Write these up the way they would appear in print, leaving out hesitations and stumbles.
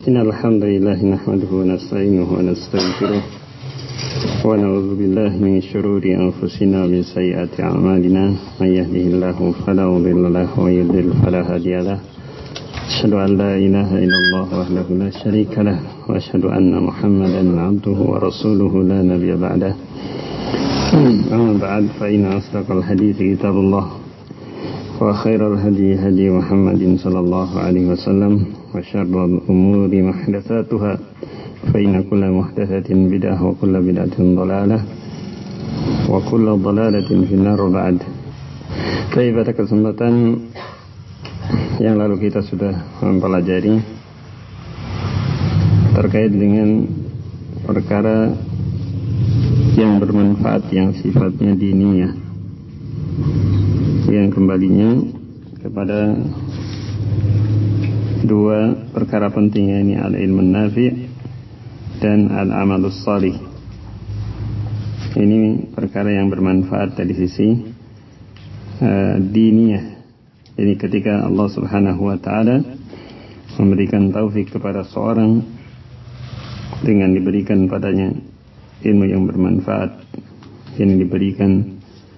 إن الحمد لله نحمده ونستعينه ونستغفره ونعوذ بالله من شرور أنفسنا ومن سيئات أعمالنا من يهده الله فلا مضل له ومن يضلل فلا هادي له أشهد أن لا إله إلا الله وحده لا شريك له وأشهد أن محمدا عبده ورسوله لا نبي بعده أما بعد فإن أصدق الحديث كتاب الله وخير الهدي هدي محمد صلى الله عليه وسلم وشر الأمور محدثاتها فإن كل محدثة بدعة وكل بدعة ضلالة وكل ضلالة في النار بعد. Baik, pada kesempatan yang lalu kita sudah mempelajari terkait dengan perkara yang bermanfaat yang sifatnya diniyah, yang kembalinya kepada dua perkara penting, yakni al-ilmun nafi' dan al-amalus salih. Ini perkara yang bermanfaat dari sisi diniyah. Jadi ketika Allah Subhanahu wa ta'ala memberikan taufik kepada seorang dengan diberikan padanya ilmu yang bermanfaat, yang diberikan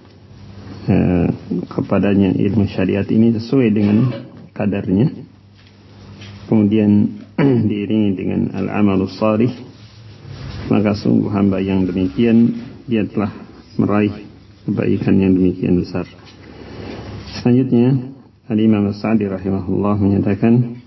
kepadanya ilmu syariat ini sesuai dengan kadarnya, kemudian diiringi dengan al-amalus salih, maka sungguh hamba yang demikian dia telah meraih kebaikan yang demikian besar. Selanjutnya Al-Imam As-Sa'di rahimahullah menyatakan,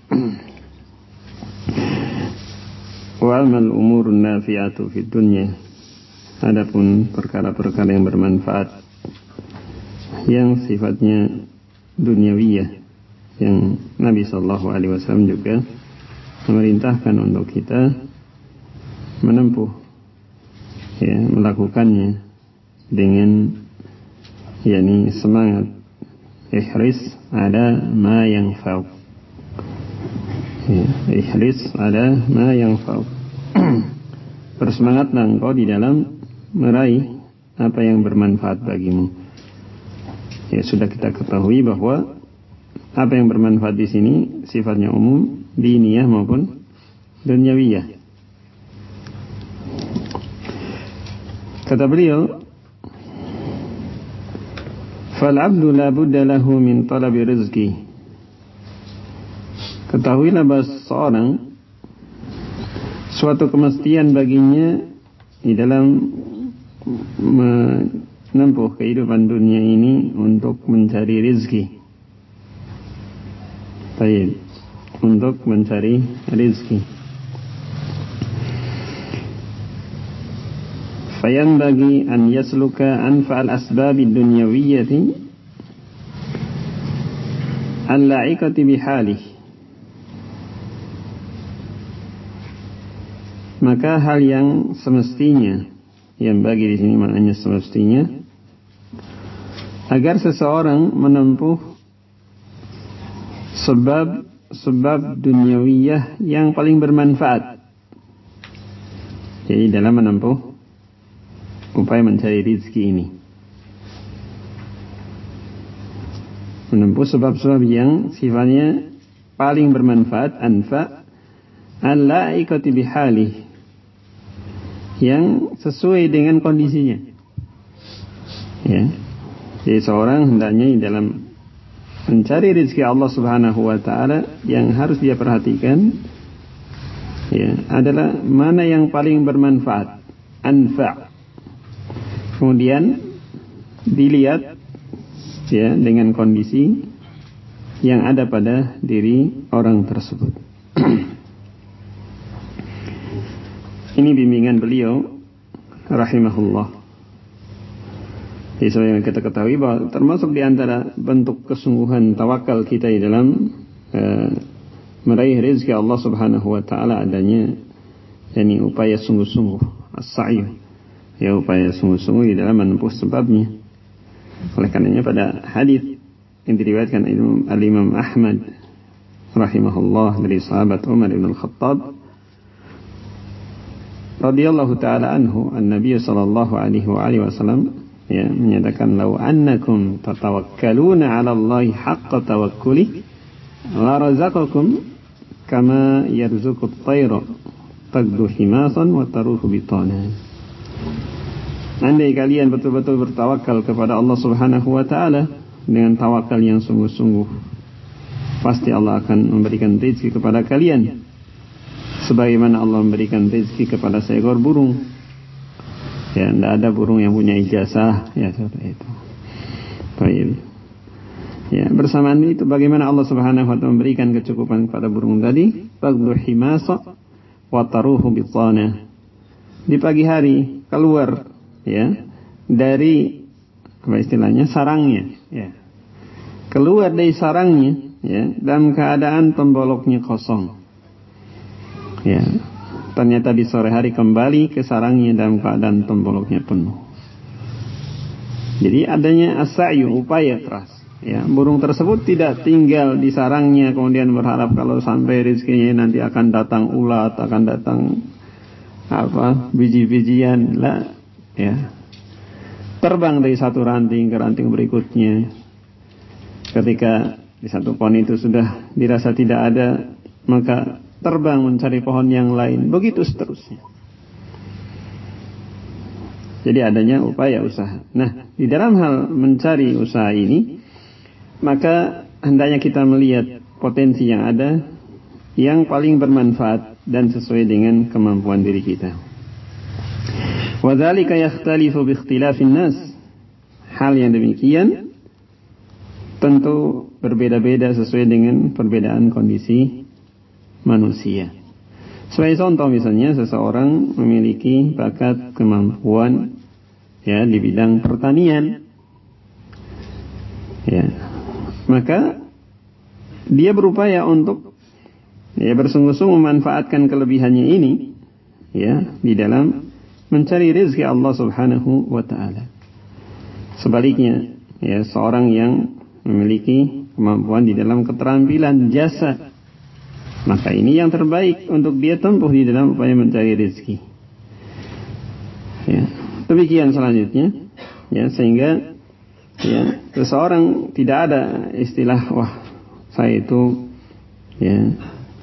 wa amal umurun nafi'atu fid dunya, adapun perkara-perkara yang bermanfaat yang sifatnya duniawiyah, yang Nabi sallallahu alaihi wasallam juga memerintahkan untuk kita menempuh, melakukannya dengan yakni semangat ihris ala ma yanfa'u, ihris ala ma yanfa'u, bersemangatlah engkau di dalam meraih apa yang bermanfaat bagimu. Ya, sudah kita ketahui bahwa apa yang bermanfaat di sini sifatnya umum, diniyah maupun dunyawiyah. Kata beliau, fal 'abdu la budda lahu min talabi rizqi. Ketahuilah bahwa seorang suatu kemestian baginya di dalam menempuh kehidupan dunia ini untuk mencari rizki. Baik, untuk mencari rizki. Fayanbaghi an yasluka anfa'al asbabi dunyawiyyati al-la'iqati bihalih. Maka hal yang semestinya, yang bagi di sini maknanya semestinya, agar seseorang menempuh sebab duniawiyah yang paling bermanfaat. Jadi dalam menempuh upaya mencari rezeki ini, menempuh sebab-sebab yang sifatnya paling bermanfaat, anfa al-la'iqati bihalih, yang sesuai dengan kondisinya. Ya. Jadi seorang hendaknya dalam mencari rezeki Allah Subhanahu wa ta'ala yang harus dia perhatikan, adalah mana yang paling bermanfaat, anfa'. Kemudian dilihat dengan kondisi yang ada pada diri orang tersebut. Ini bimbingan beliau rahimahullah. Jadi sebenarnya kita ketahui bahwa termasuk di antara bentuk kesungguhan tawakal kita di dalam meraih rezeki Allah Subhanahu wa taala adanya yakni upaya sungguh-sungguh, as-sa'yu, upaya sungguh-sungguh di dalam menempuh sebabnya. Oleh karenanya pada hadis yang diriwayatkan Al-Imam Ahmad rahimahullah dari sahabat Umar bin Al-Khattab radhiyallahu taala anhu, an-nabiy sallallahu alaihi wasallam menyatakan, "Lau annakum tatawakkaluna 'ala Allahi haqqa tawakkuli la razaqakum kama yarzuqut tayra tagdu himasan wa taruhu bitana. Andai kalian betul-betul bertawakal kepada Allah Subhanahu wa taala dengan tawakal yang sungguh-sungguh, pasti Allah akan memberikan rezeki kepada kalian sebagaimana Allah memberikan rezeki kepada seekor burung. Ya, tidak ada burung yang punya ijazah, ya seperti itu. Baik. Ya, bersamaan itu bagaimana Allah Subhanahu wa taala memberikan kecukupan kepada burung tadi, tagdu himasa wa taruhu bitana. Di pagi hari keluar, ya, dari apa istilahnya, sarangnya, ya. Keluar dari sarangnya, ya, dalam keadaan pemboloknya kosong. Ya. Ternyata di sore hari kembali ke sarangnya dalam keadaan pemboloknya penuh. Jadi adanya as-sa'yu, upaya keras. Ya, burung tersebut tidak tinggal di sarangnya kemudian berharap kalau sampai rezekinya nanti akan datang ulat, akan datang biji-bijian, lah, ya. Terbang dari satu ranting ke ranting berikutnya. Ketika di satu pohon itu sudah dirasa tidak ada, maka terbang mencari pohon yang lain, begitu seterusnya. Jadi adanya upaya usaha. Nah, di dalam hal mencari usaha ini, maka hendaknya kita melihat potensi yang ada yang paling bermanfaat dan sesuai dengan kemampuan diri kita. Wa dzalika yakhtalifu bi ikhtilafin nas. Hal yang demikian tentu berbeda-beda sesuai dengan perbedaan kondisi manusia. Sebagai contoh misalnya seseorang memiliki bakat kemampuan, ya, di bidang pertanian, ya, maka dia berupaya untuk, ya, bersungguh-sungguh memanfaatkan kelebihannya ini, ya, di dalam mencari rezeki Allah Subhanahu wa taala. Sebaliknya, ya, seorang yang memiliki kemampuan di dalam keterampilan jasa, maka ini yang terbaik untuk dia tempuh di dalam upaya mencari rezeki. Ya, demikian selanjutnya, ya, sehingga, ya, seseorang tidak ada istilah, wah, saya itu, ya,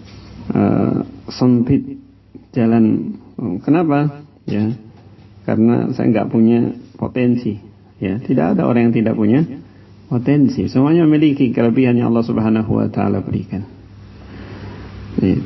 sempit jalan. Kenapa? Ya, karena saya nggak punya potensi. Ya, tidak ada orang yang tidak punya potensi. Semuanya memiliki kelebihan yang Allah Subhanahu wa taala berikan. Ya.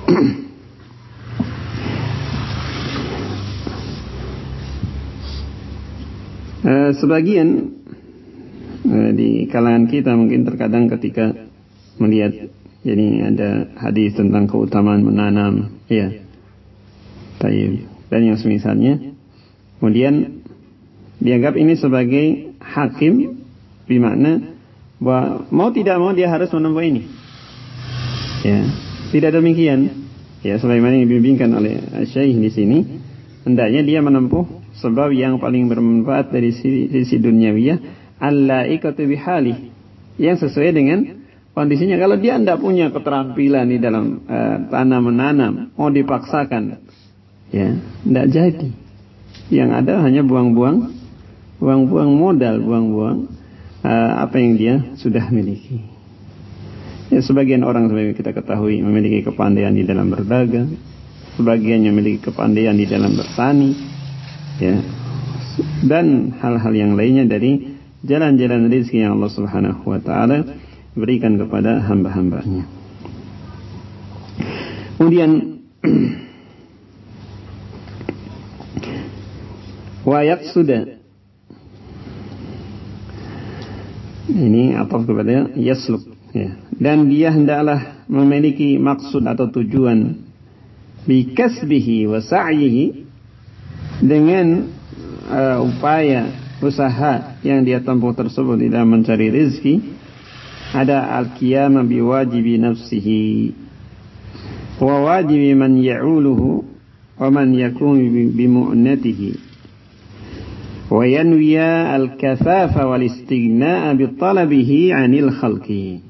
Sebagian di kalangan kita mungkin terkadang ketika melihat, jadi ada hadis tentang keutamaan menanam, ya, dan yang semisalnya, kemudian dianggap ini sebagai hakim, bermakna bahwa mau tidak mau dia harus menempuh ini. Ya, tidak demikian. Ya, sebagaimana yang dibimbingkan oleh Syekh di sini, hendaknya dia menempuh sebab yang paling bermanfaat dari sisi duniawiyah, al-la'iqatu bihali, yang sesuai dengan kondisinya. Kalau dia tidak punya keterampilan di dalam tanam menanam, mau dipaksakan, ya, tidak jadi. Yang ada hanya buang-buang modal, buang-buang apa yang dia sudah miliki. Ya, sebagian orang sebagai kita ketahui memiliki kepandaian di dalam berdagang, sebagian yang memiliki kepandaian di dalam bertani, ya, dan hal-hal yang lainnya dari jalan-jalan rezeki yang Allah Subhanahu wa taala berikan kepada hamba-hambanya. Kemudian wayak sudah, ini ataf kepada yasluk, ya, dan dia hendaklah memiliki maksud atau tujuan bikasbihi wa sa'yihi, dengan upaya usaha yang dia tempuh tersebut di dalam mencari rezeki, ada al-qiyam biwajibi nafsihi wa wajibi man ya'uluhu wa man yakun bimu'natihi, wa yanwiya al-kafafa wal istighna'a bi talabihi 'anil khalqi.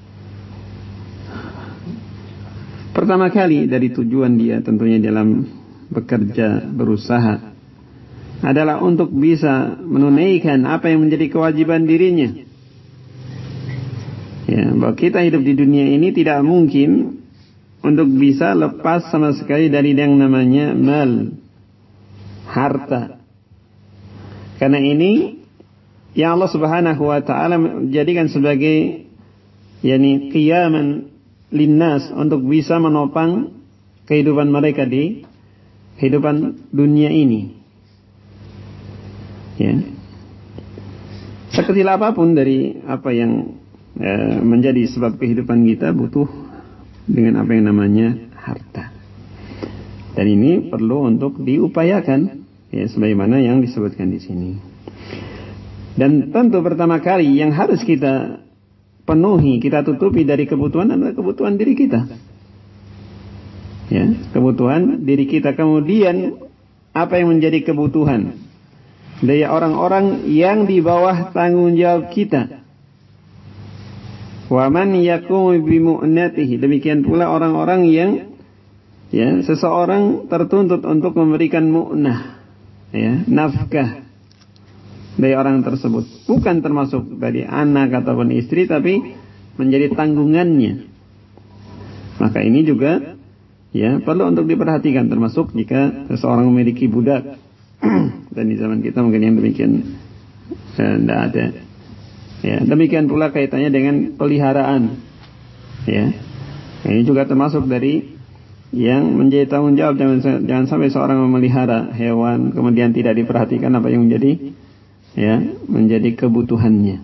Pertama kali dari tujuan dia tentunya dalam bekerja, berusaha, adalah untuk bisa menunaikan apa yang menjadi kewajiban dirinya. Ya, bahwa kita hidup di dunia ini tidak mungkin untuk bisa lepas sama sekali dari yang namanya mal, harta. Karena ini yang Allah Subhanahu wa taala menjadikan sebagai qiyaman linnas, untuk bisa menopang kehidupan mereka di kehidupan dunia ini. Ya. Sekecil apapun dari apa yang menjadi sebab kehidupan kita butuh dengan apa yang namanya harta. Dan ini perlu untuk diupayakan, ya, sebagaimana yang disebutkan di sini. Dan tentu pertama kali yang harus kita penuhi, kita tutupi dari kebutuhan adalah kebutuhan diri kita. Ya, kebutuhan diri kita. Kemudian apa yang menjadi kebutuhan dari orang-orang yang di bawah tanggung jawab kita. Wa man yaqumu bi mu'natihi. Demikian pula orang-orang yang seseorang tertuntut untuk memberikan mu'nah, nafkah dari orang tersebut, bukan termasuk dari anak ataupun istri, tapi menjadi tanggungannya. Maka ini juga perlu untuk diperhatikan, termasuk jika seseorang memiliki budak. Dan di zaman kita mungkin yang demikian tidak ada. Ya, demikian pula kaitannya dengan peliharaan. Ya, ini juga termasuk dari yang menjadi tanggung jawab. Jangan sampai seorang memelihara hewan kemudian tidak diperhatikan apa yang menjadi kebutuhannya.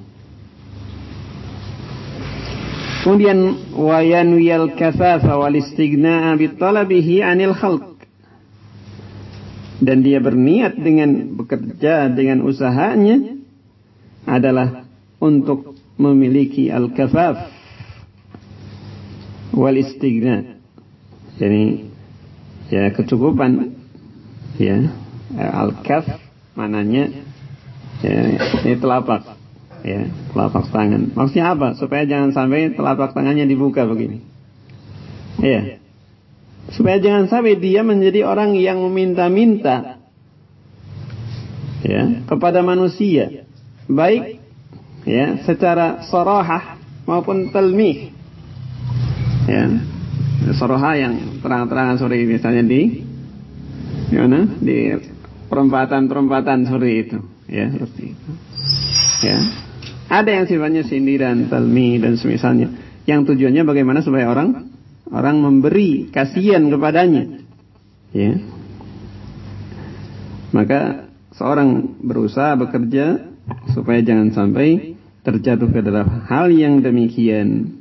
Kemudian wa yanwiyal kafafa wal istighna'a bi talabihi 'anil khalq. Dan dia berniat dengan bekerja dengan usahanya adalah untuk memiliki al-kafaf wal istighna'. Jadi kecukupan, al-kaf mananya ini telapak, telapak tangan. Maksudnya apa? Supaya jangan sampai telapak tangannya dibuka begini. Supaya jangan sampai dia menjadi orang yang meminta-minta kepada manusia, baik secara sarahah maupun talmih. Sarahah yang terang-terangan seperti misalnya di perempatan-perempatan seperti itu. Seperti itu. Ada yang sifatnya sindiran, talmi dan semisalnya, yang tujuannya bagaimana supaya orang memberi kasihan kepadanya. Maka seorang berusaha bekerja supaya jangan sampai terjatuh ke dalam hal yang demikian.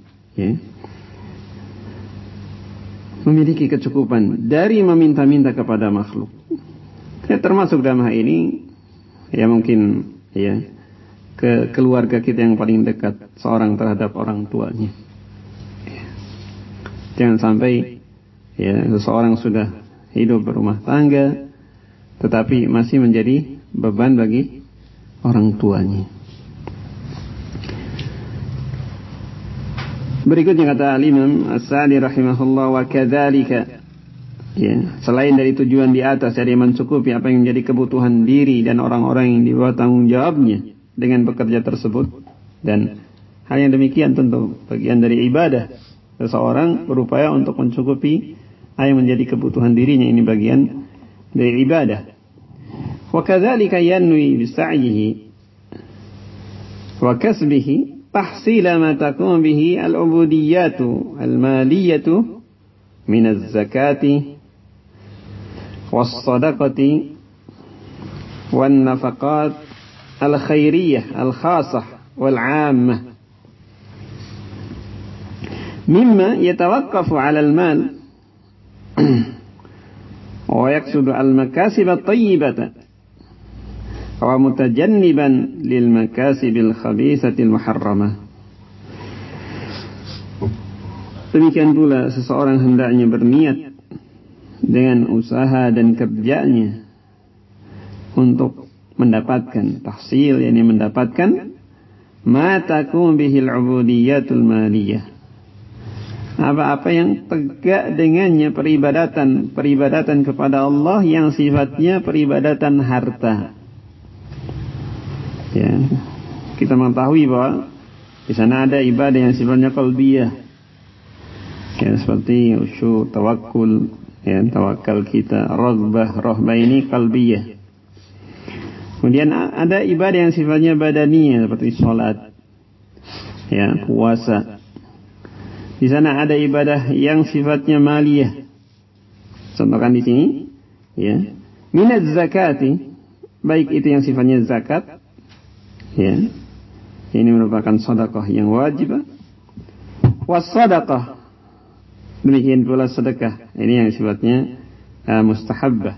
Memiliki kecukupan dari meminta-minta kepada makhluk. Termasuk dalam hal ini mungkin ke keluarga kita yang paling dekat, seorang terhadap orang tuanya. Jangan sampai seseorang sudah hidup berumah tangga tetapi masih menjadi beban bagi orang tuanya. Berikutnya kata Al-Imam As-Sa'di rahimahullah, wa kadzalika, selain dari tujuan di atas, dari mencukupi apa yang menjadi kebutuhan diri dan orang-orang yang di bawah tanggung jawabnya dengan bekerja tersebut, dan hal yang demikian tentu bagian dari ibadah. Seseorang berupaya untuk mencukupi apa yang menjadi kebutuhan dirinya, ini bagian dari ibadah. Wa kadzalika yanwi bi sa'yihi wa kasbihi تحصيل ما تقوم به العبوديات المالية من الزكاة والصدقة والنفقات الخيرية الخاصة والعامة مما يتوقف على المال ويقصد المكاسب الطيبة ومتجنبا للمكاسب الخبيثة المحرمة. Demikian pula seseorang hendaknya berniat dengan usaha dan kerjanya untuk mendapatkan tahsil, yakni mendapatkan ma takum bihil ubudiyatul maliyah, apa-apa yang tegak dengannya peribadatan kepada Allah yang sifatnya peribadatan harta. Kita mengetahui bahwa di sana ada ibadah yang sifatnya qalbiyah, Ya, seperti khusyuk, tawakul, ya, tawakal kita, raghbah, rahbah ini qalbiyah. Kemudian ada ibadah yang sifatnya badaniyah seperti salat, ya, puasa. Di sana ada ibadah yang sifatnya maliyah. Contohkan di sini, ya, minaz zakati, baik itu yang sifatnya zakat, ya, ini merupakan sedekah yang wajib. Was sedekah, demikian pula sedekah, ini yang sifatnya mustahabbah,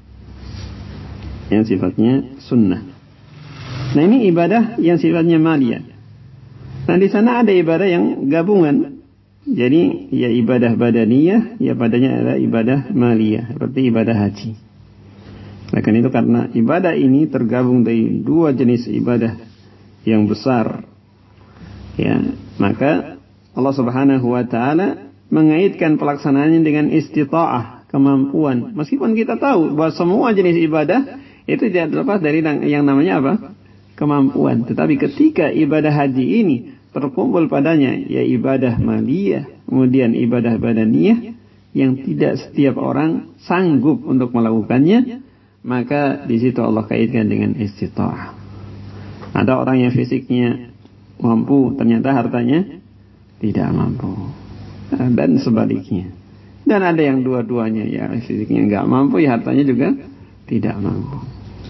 yang sifatnya sunnah. Nah, ini ibadah yang sifatnya maliyah. Nah, di sana ada ibadah yang gabungan. Jadi ya ibadah badaniyah, ya padanya adalah ibadah maliyah, seperti ibadah haji. Nah, kan itu karena ibadah ini tergabung dari dua jenis ibadah yang besar, ya, maka Allah Subhanahu wa taala mengaitkan pelaksanaannya dengan istita'ah, kemampuan. Meskipun kita tahu bahwa semua jenis ibadah itu tidak terlepas dari yang namanya apa? Kemampuan. Tetapi ketika ibadah haji ini terkumpul padanya ya ibadah maliyah, kemudian ibadah badaniyah yang tidak setiap orang sanggup untuk melakukannya, maka di situ Allah kaitkan dengan istita'ah. Ada orang yang fisiknya mampu, ternyata hartanya tidak mampu, dan sebaliknya. Dan ada yang dua-duanya, ya fisiknya nggak mampu, ya hartanya juga tidak mampu.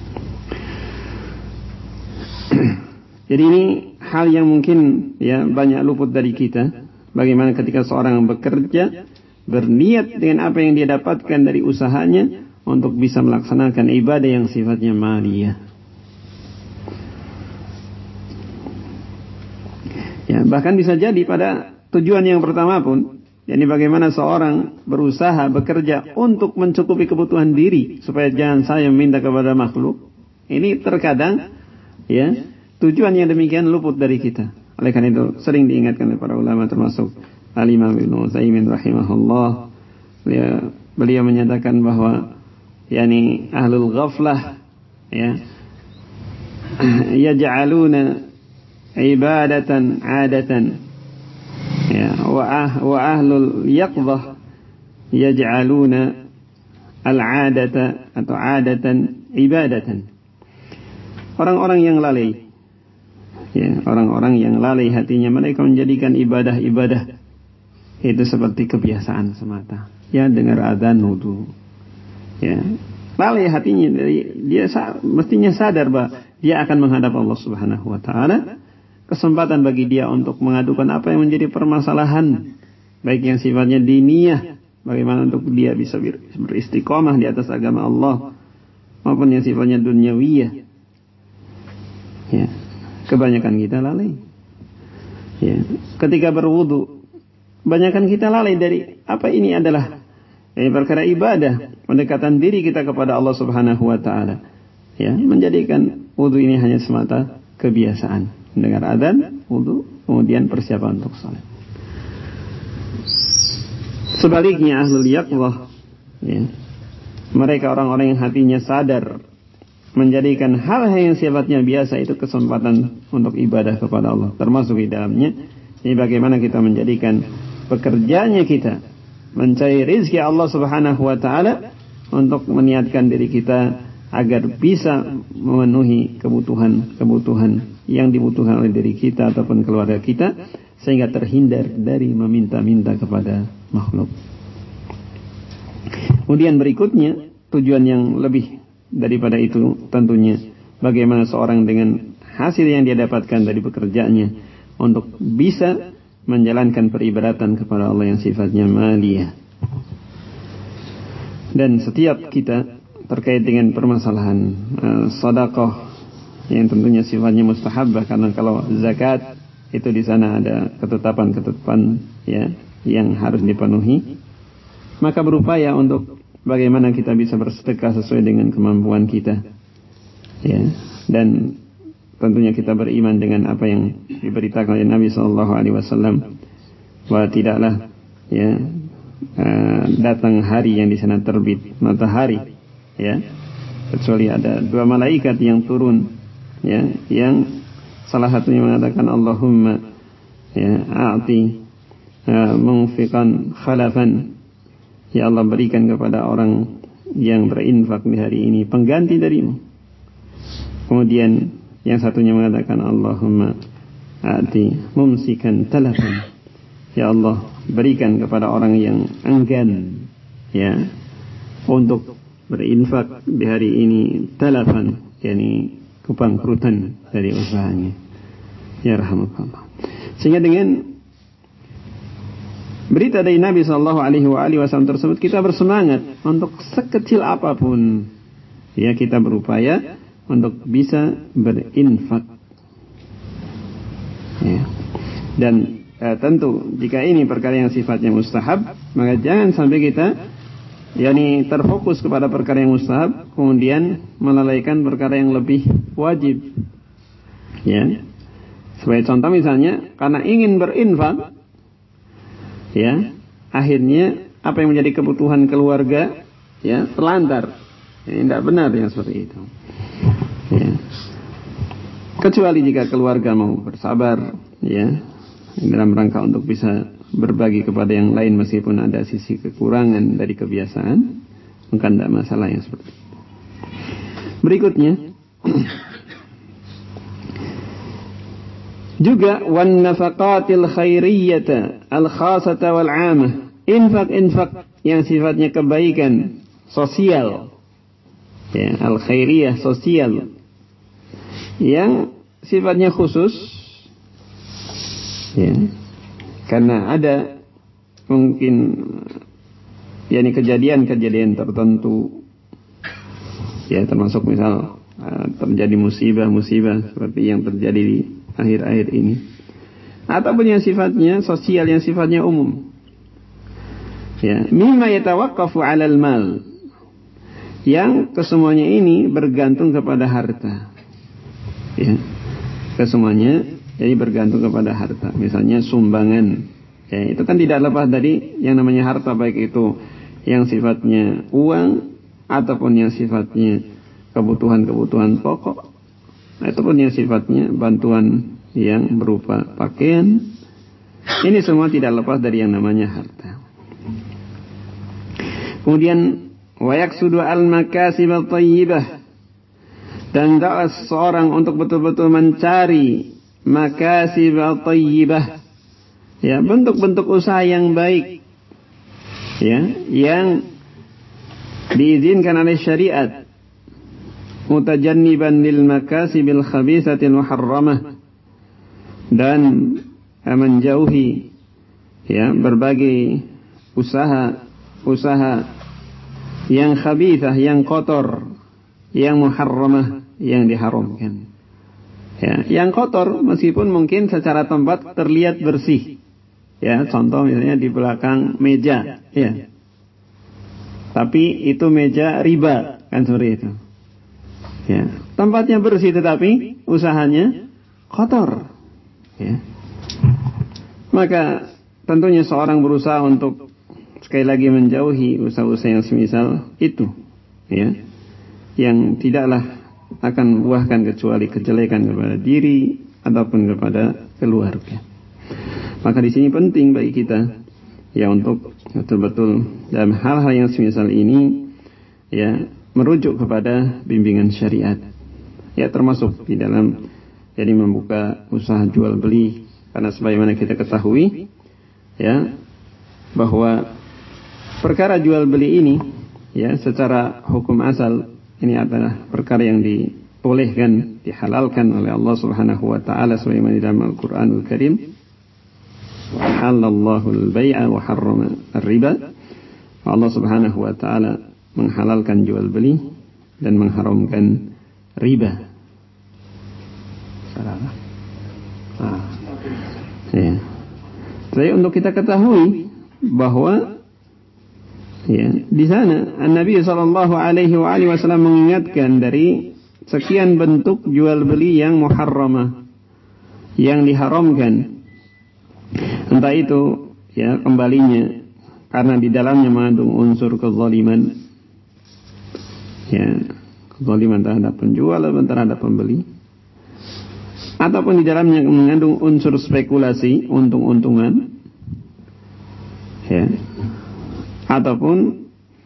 Jadi ini hal yang mungkin ya banyak luput dari kita. Bagaimana ketika seorang bekerja berniat dengan apa yang dia dapatkan dari usahanya untuk bisa melaksanakan ibadah yang sifatnya maliyah. Ya, bahkan bisa jadi pada tujuan yang pertama pun, yakni bagaimana seorang berusaha bekerja untuk mencukupi kebutuhan diri supaya jangan saya meminta kepada makhluk. Ini terkadang ya tujuan yang demikian luput dari kita. Oleh karena itu sering diingatkan oleh para ulama termasuk Al-Imam Ibnu Utsaimin rahimahullah. Beliau menyatakan bahwa yakni ahlul ghaflah ya yaj'aluna ibadatan 'adatan ya wa ahlul yaqdhah yaj'aluna al-'adata atau 'adatan ibadatan. Orang-orang yang lalai, ya, orang-orang yang lalai hatinya, mereka menjadikan ibadah-ibadah itu seperti kebiasaan semata. Ya, dengar adzan wudu. Ya, lalai hatinya, dia mestinya sadar bahwa dia akan menghadap Allah Subhanahu wa taala. Kesempatan bagi dia untuk mengadukan apa yang menjadi permasalahan, baik yang sifatnya diniyah, bagaimana untuk dia bisa beristiqomah di atas agama Allah, maupun yang sifatnya dunyawiyah. Ya, kebanyakan kita lalai. Ya, ketika berwudu, kebanyakan kita lalai dari apa ini adalah perkara ibadah, pendekatan diri kita kepada Allah Subhanahu wa taala. Ya, menjadikan wudu ini hanya semata kebiasaan. Mendengar adzan, wudu, kemudian persiapan untuk salat. Sebaliknya ahlul yaqzah, ya, mereka orang-orang yang hatinya sadar, menjadikan hal-hal yang sifatnya biasa itu kesempatan untuk ibadah kepada Allah. Termasuk di dalamnya, ini bagaimana kita menjadikan pekerjaannya kita mencari rezeki Allah Subhanahu wa taala untuk meniatkan diri kita agar bisa memenuhi kebutuhan yang dibutuhkan oleh diri kita ataupun keluarga kita, sehingga terhindar dari meminta-minta kepada makhluk. Kemudian berikutnya, tujuan yang lebih daripada itu tentunya bagaimana seorang dengan hasil yang dia dapatkan dari pekerjaannya untuk bisa menjalankan peribadatan kepada Allah yang sifatnya maliyah. Dan setiap kita terkait dengan permasalahan sedekah yang tentunya sifatnya mustahabbah, karena kalau zakat itu di sana ada ketetapan-ketetapan ya yang harus dipenuhi, maka berupaya untuk bagaimana kita bisa bersedekah sesuai dengan kemampuan kita, ya, dan tentunya kita beriman dengan apa yang diberitakan oleh Nabi SAW, bahwa tidaklah ya datang hari yang di sana terbit matahari, ya, kecuali ada dua malaikat yang turun, ya, yang salah satunya mengatakan Allahumma ya a'ti munfiqan khalafan. Ya Allah, berikan kepada orang yang berinfak di hari ini pengganti darimu. Kemudian yang satunya mengatakan, Allahumma a'ti mumsikan talafan. Ya Allah, berikan kepada orang yang enggan ya untuk berinfak di hari ini talafan, yakni kebangkrutan dari usahanya. Ya rahmatullah. Sehingga dengan berita dari Nabi sallallahu alaihi wasallam tersebut, kita bersemangat untuk sekecil apapun ya kita berupaya untuk bisa berinfak. Ya. Dan tentu jika ini perkara yang sifatnya mustahab, maka jangan sampai kita yakni terfokus kepada perkara yang mustahab kemudian melalaikan perkara yang lebih wajib. Ya. Sebagai contoh misalnya, karena ingin berinfak ya, akhirnya apa yang menjadi kebutuhan keluarga ya terlantar. Ya, tidak benar yang seperti itu. Ya. Kecuali jika keluarga mau bersabar ya dalam rangka untuk bisa berbagi kepada yang lain meskipun ada sisi kekurangan dari kebiasaan, maka tidak masalah yang seperti itu. Berikutnya juga wan nafaqatil khairiyyata al khasata wal 'amah, infak yang sifatnya kebaikan sosial ya, al khairiyah sosial yang sifatnya khusus ya, karena ada mungkin yakni kejadian tertentu ya, termasuk misal terjadi musibah seperti yang terjadi di akhir-akhir ini, ataupun yang sifatnya sosial, yang sifatnya umum ya, mimma yatawaqqafu 'alal mal, yang kesemuanya ini bergantung kepada harta ya, kesemuanya jadi bergantung kepada harta. Misalnya sumbangan ya, itu kan tidak lepas dari yang namanya harta, baik itu yang sifatnya uang ataupun yang sifatnya kebutuhan pokok ataupun yang sifatnya bantuan yang berupa pakaian. Ini semua tidak lepas dari yang namanya harta. Kemudian wa yaqsudu al-makasib at-thayyibah, dan hendaklah seorang untuk betul-betul mencari makasib at-thayyibah ya, bentuk-bentuk usaha yang baik ya, yang diizinkan oleh syariat, mutajanniban lil makasibil khabisatil muharramah, dan menjauhi ya berbagai usaha yang khabithah, yang kotor, yang muharramah, yang diharamkan ya, yang kotor meskipun mungkin secara tempat terlihat bersih ya, contoh misalnya di belakang meja ya, tapi itu meja riba kan, seperti itu ya, tempatnya bersih tetapi usahanya kotor ya. Maka tentunya seorang berusaha untuk sekali lagi menjauhi usaha-usaha yang semisal itu ya, yang tidaklah akan membuahkan kecuali kejelekan kepada diri ataupun kepada keluarga. Maka di sini penting bagi kita ya untuk betul-betul dalam hal-hal yang semisal ini ya merujuk kepada bimbingan syariat ya, termasuk di dalam jadi membuka usaha jual beli, karena sebagaimana kita ketahui ya bahwa perkara jual beli ini ya secara hukum asal ini adalah perkara yang dibolehkan, dihalalkan oleh Allah Subhanahu wa taala sebagaimana di dalam Al-Qur'anul Karim, wa halallahu al-bai'a wa harrama ar-riba. Allah Subhanahu wa taala menghalalkan jual beli dan mengharamkan riba. Salah. Ya. Jadi untuk kita ketahui bahwa ya, di sana Nabi sallallahu alaihi wasallam mengingatkan dari sekian bentuk jual beli yang muharramah, yang diharamkan. Entah itu ya kembalinya karena di dalamnya mengandung unsur kezaliman. Ya, kezaliman terhadap penjual atau terhadap pembeli. Ataupun di dalamnya mengandung unsur spekulasi, untung-untungan. ya, ataupun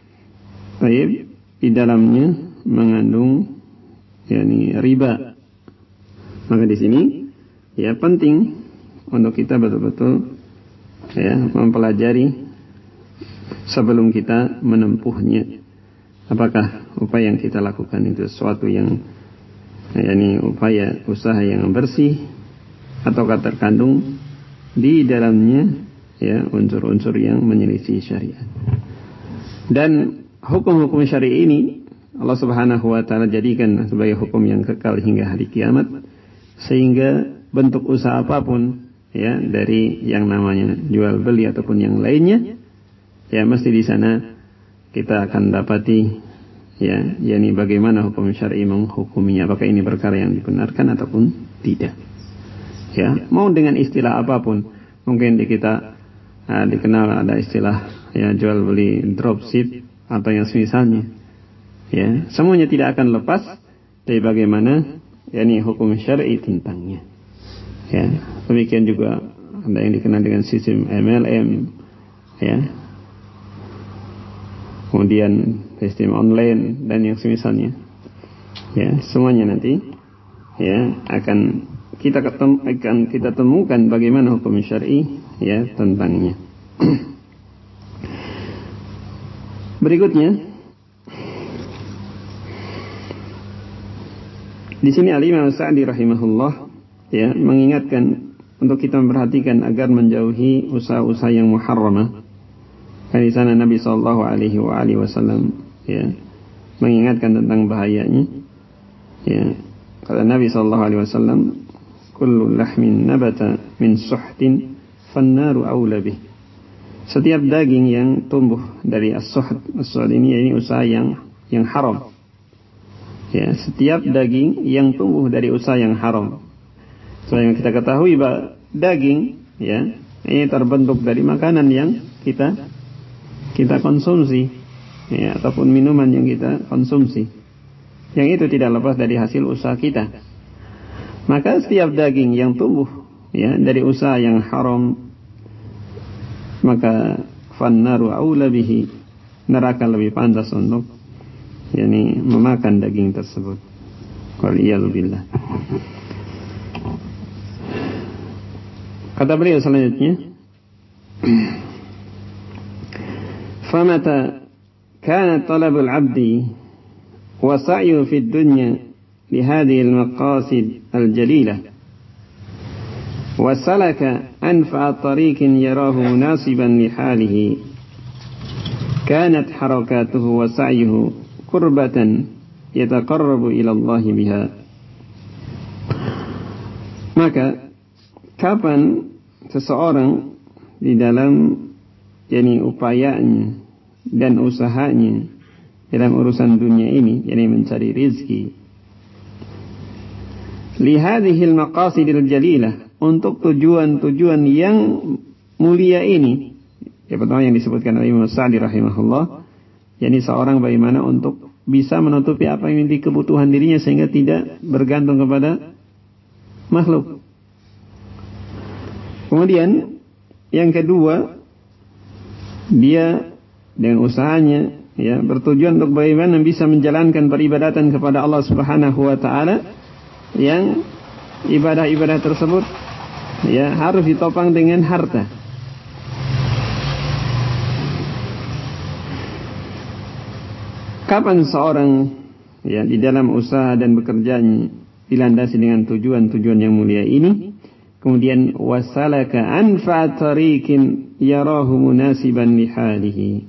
di dalamnya mengandung yakni riba. Maka di sini ya penting untuk kita betul-betul ya mempelajari sebelum kita menempuhnya. Apakah upaya yang kita lakukan itu sesuatu yang yakni upaya usaha yang bersih ataukah terkandung di dalamnya ya unsur-unsur yang menyelisih syariat. Dan hukum-hukum syar'i ini Allah Subhanahu wa taala jadikan sebagai hukum yang kekal hingga hari kiamat, sehingga bentuk usaha apapun ya dari yang namanya jual beli ataupun yang lainnya ya mesti di sana kita akan dapati ya yakni bagaimana hukum syar'i menghukuminya, apakah ini perkara yang dibenarkan ataupun tidak. Ya, mau dengan istilah apapun, mungkin di kita dikenal ada istilah ya jual beli dropship atau yang semisalnya. Ya, semuanya tidak akan lepas dari bagaimana yakni hukum syar'i tentangnya. Ya, demikian juga ada yang dikenal dengan sistem MLM, ya. Kemudian sistem online dan yang semisalnya. Ya, semuanya nanti ya akan kita temukan bagaimana hukum syar'i ya tentangnya. Berikutnya di sini Al-Imam Sa'di rahimahullah ya mengingatkan untuk kita memperhatikan agar menjauhi usaha-usaha yang muharramah. Di sana Nabi sallallahu alaihi wasallam ya mengingatkan tentang bahayanya. Ya, kata Nabi sallallahu alaihi wasallam, kullu lahmin nabata min suhtin fannaru aula bih. Setiap daging yang tumbuh dari as-suht ini usaha yang haram. Ya, setiap daging yang tumbuh dari usaha yang haram. Yang kita ketahui bahwa daging ya ini terbentuk dari makanan yang kita konsumsi ya, ataupun minuman yang kita konsumsi. Yang itu tidak lepas dari hasil usaha kita. Maka setiap daging yang tumbuh ya dari usaha yang haram, maka fannaru aula bihi, neraka lebih pantas untuk yakni memakan daging tersebut. Waliyadzubillah. Kata beliau selanjutnya, famata kana talabul abdi wa sa'yu fid dunya lihadhihi al-maqasid al-jalilah wa salaka anfa'a tariqin yarahu munasiban lihalihi kanat harakatuhu wa sa'yuhu qurbatan yataqarrabu ila Allah biha. Maka kapan seseorang di dalam yakni upayanya dan usahanya dalam urusan dunia ini, yakni mencari rezeki, lihadhil maqasidil jalilah, untuk tujuan-tujuan yang mulia ini. Yang pertama yang disebutkan oleh Imam Sa'di rahimahullah, yakni seorang bagaimana untuk bisa menutupi apa yang menjadi kebutuhan dirinya sehingga tidak bergantung kepada makhluk. Kemudian yang kedua, dia dengan usahanya ya bertujuan untuk bagaimana bisa menjalankan peribadatan kepada Allah Subhanahu wa taala, yang ibadah-ibadah tersebut ya harus ditopang dengan harta. Kapan seorang ya di dalam usaha dan bekerjanya dilandasi dengan tujuan-tujuan yang mulia ini, kemudian wasalaka anfa tariqin yarahu munasiban lihalihi,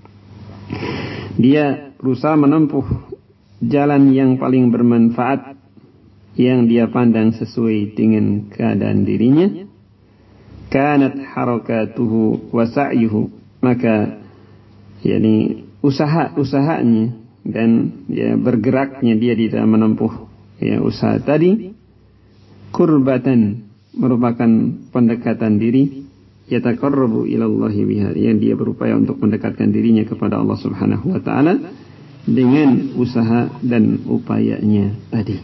dia berusaha menempuh jalan yang paling bermanfaat yang dia pandang sesuai dengan keadaan dirinya, kanat harakatuhu wa sa'yuhu, maka yakni usahanya dan ya bergeraknya dia di dalam menempuh ya usaha tadi, kurbatan, merupakan pendekatan diri, yataqarrabu ila Allah biha, yang dia berupaya untuk mendekatkan dirinya kepada Allah Subhanahu wa taala dengan usaha dan upayanya tadi.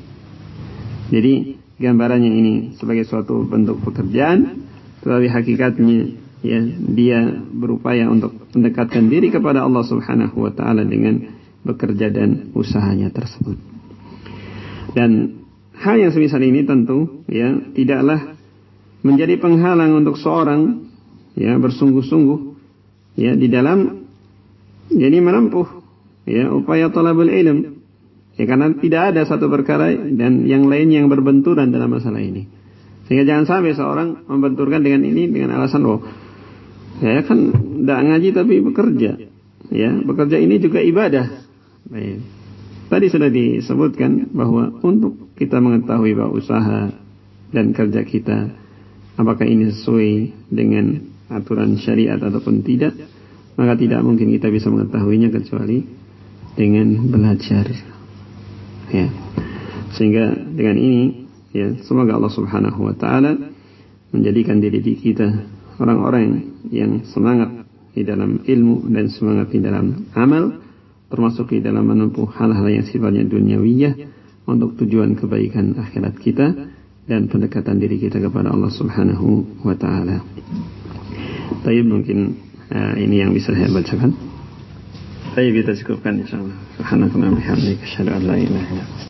Jadi gambarannya ini sebagai suatu bentuk pekerjaan, tetapi hakikatnya ya dia berupaya untuk mendekatkan diri kepada Allah Subhanahu wa taala dengan bekerja dan usahanya tersebut. Dan hal yang semisal ini tentu ya tidaklah menjadi penghalang untuk seorang ya bersungguh-sungguh ya di dalam jadi menempuh ya upaya talabul ilm. Ya, karena tidak ada satu perkara dan yang lain yang berbenturan dalam masalah ini. Sehingga jangan sampai seorang membenturkan dengan ini dengan alasan ya kan tidak ngaji tapi bekerja. Ya, bekerja ini juga ibadah. Baik. Tadi sudah disebutkan bahwa untuk kita mengetahui bahwa usaha dan kerja kita apakah ini sesuai dengan aturan syariat ataupun tidak, maka tidak mungkin kita bisa mengetahuinya kecuali dengan belajar. Ya. Sehingga dengan ini ya semoga Allah Subhanahu wa taala menjadikan diri kita orang-orang yang semangat di dalam ilmu dan semangat di dalam amal, termasuk di dalam menempuh hal-hal yang sifatnya duniawiyah untuk tujuan kebaikan akhirat kita dan pendekatan diri kita kepada Allah Subhanahu wa taala. Baik, mungkin ini yang bisa saya bacakan. Baik, kita cukupkan insyaallah. Subhanakallahumma wa bihamdika asyhadu an la ilaha illa anta